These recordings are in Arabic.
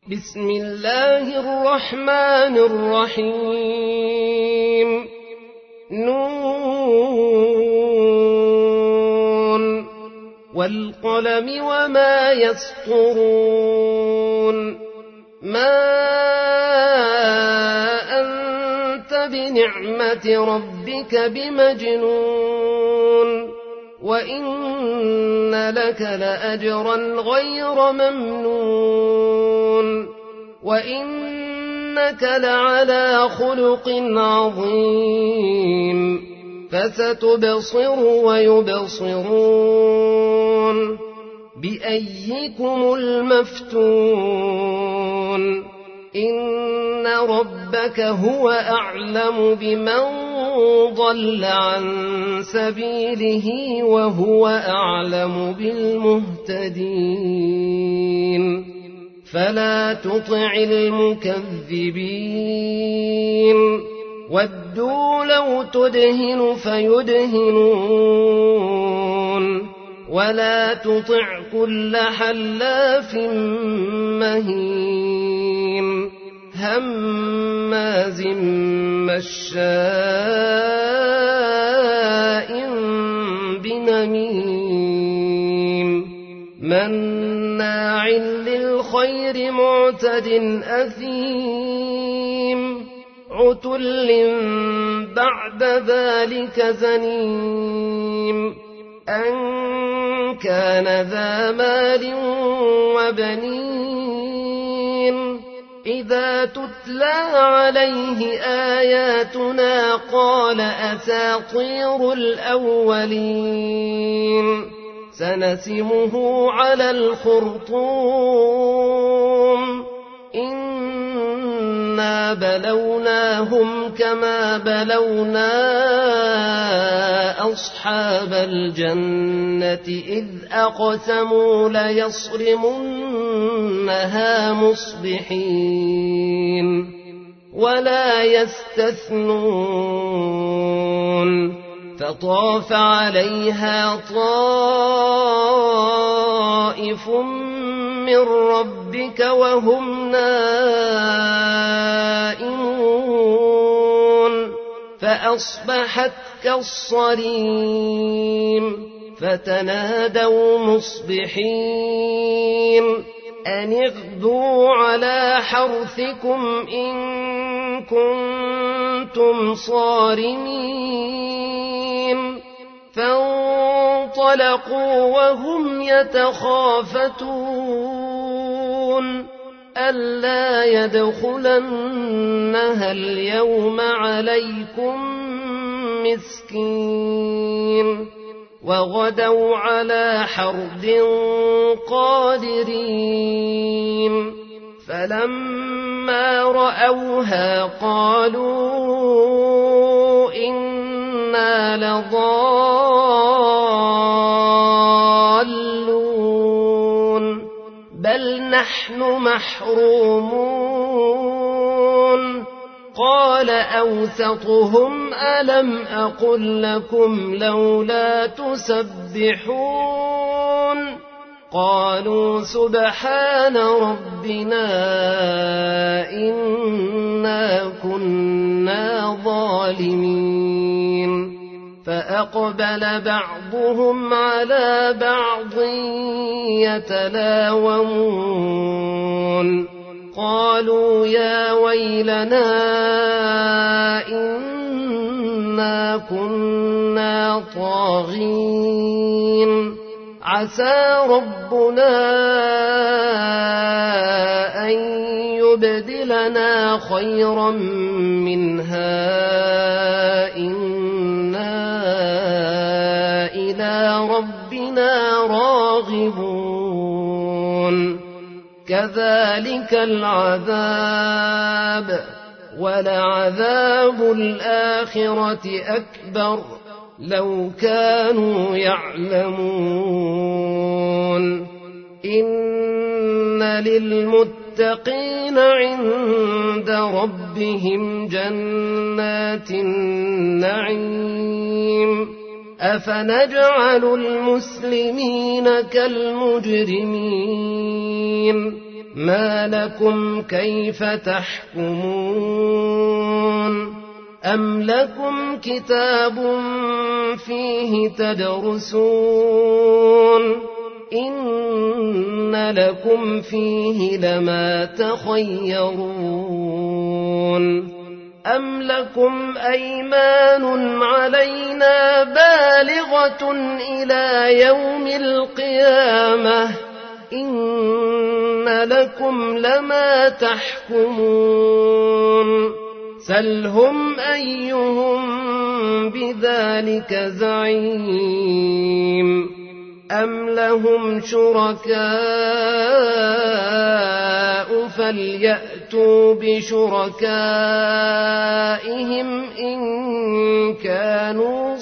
بسم الله الرحمن الرحيم نون والقلم وما يسطرون ما أنت بنعمة ربك بمجنون وإن لك لأجرا غير ممنون وإنك لعلى خلق عظيم فستبصر ويبصرون بأيكم المفتون إن ربك هو أعلم بمن ضل عن سبيله وهو أعلم بالمهتدين فلا تطع المكذبين ودوا لو تدهن فيدهنون ولا تطع كل حلاف مهين هماز مشاء بنميم مناع للخير معتد أثيم عتل بعد ذلك زنيم أن كان ذا مال وبنين إذا تتلى عليه آياتنا قال أساطير الأولين سنسمه على الخرطوم إنا بلوناهم كما بلونا أصحاب الجنة إذ أقسموا ليصرمنها مصبحين ولا يستثنون فطاف عليها طائف من ربك وهم نائمون فأصبحت كالصريم فتنادوا مصبحين أن اغدوا على حرثكم إن كنتم صارمين فانطلقوا وهم يتخافتون ألا يدخلنها اليوم عليكم مسكين وغدوا على حرد قادرين فلما رأوها قالوا إنا لضالون بل نحن محرومون قال أوسطهم ألم أقل لكم لولا تسبحون قالوا سبحان ربنا إنا كنا ظالمين فأقبل بعضهم على بعض يتلاومون قالوا يا ويلنا إنا كنا طاغين عسى ربنا أن يبدلنا خيرا منها إنا إلى ربنا راغبون كذلك العذاب ولعذاب الآخرة أكبر لو كانوا يعلمون إن للمتقين عند ربهم جنات النعيم أفنجعل المسلمين كالمجرمين ما لكم كيف تحكمون أم لكم كتاب فيه تدرسون إن لكم فيه لما تخيرون أم لكم أيمان علينا بالغة إلى يوم القيامة إن لكم لما تحكمون سلهم أيهم بذلك زعيم أم لهم شركاء فليأتوا بشركائهم إن كانوا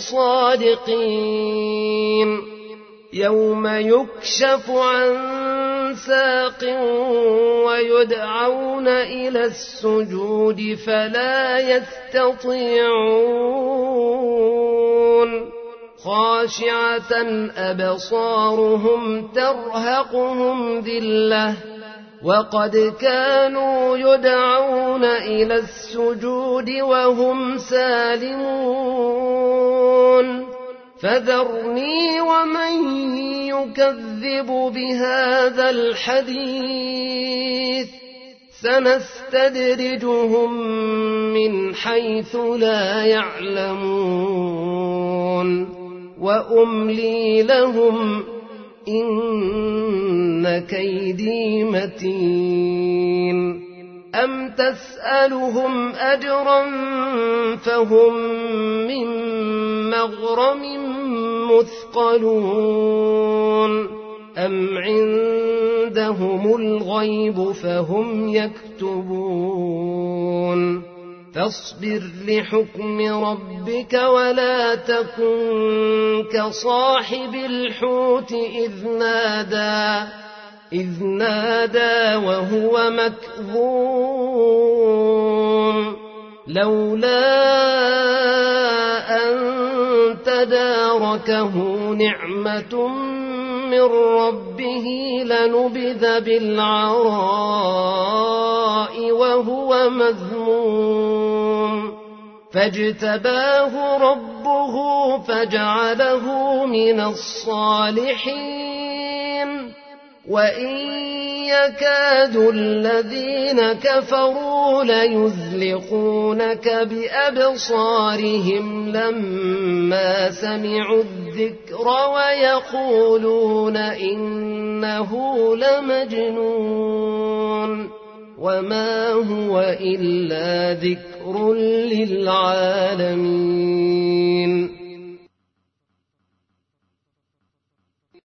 صادقين يوم يكشف عن ساق ويدعون إلى السجود فلا يستطيعون خاشعة أبصارهم ترهقهم ذلة وقد كانوا يدعون إلى السجود وهم سالمون فذرني ومن يكذب بهذا الحديث سنستدرجهم من حيث لا يعلمون وأملي لهم إن كيدي متين أم تسألهم أجرا فهم من مغرم مثقلون أم عندهم الغيب فهم يكتبون فاصبر لحكم ربك ولا تكن كصاحب الحوت إذ نادى وهو مكظوم لولا أن تداركه نعمة من ربه لنبذ بالعراء وهو مذموم فاجتباه ربه فجعله من الصالحين وإن يكاد الذين كفروا ليزلقونك بأبصارهم لما سمعوا الذكر ويقولون إنه لمجنون وما هو إلا ذكر للعالمين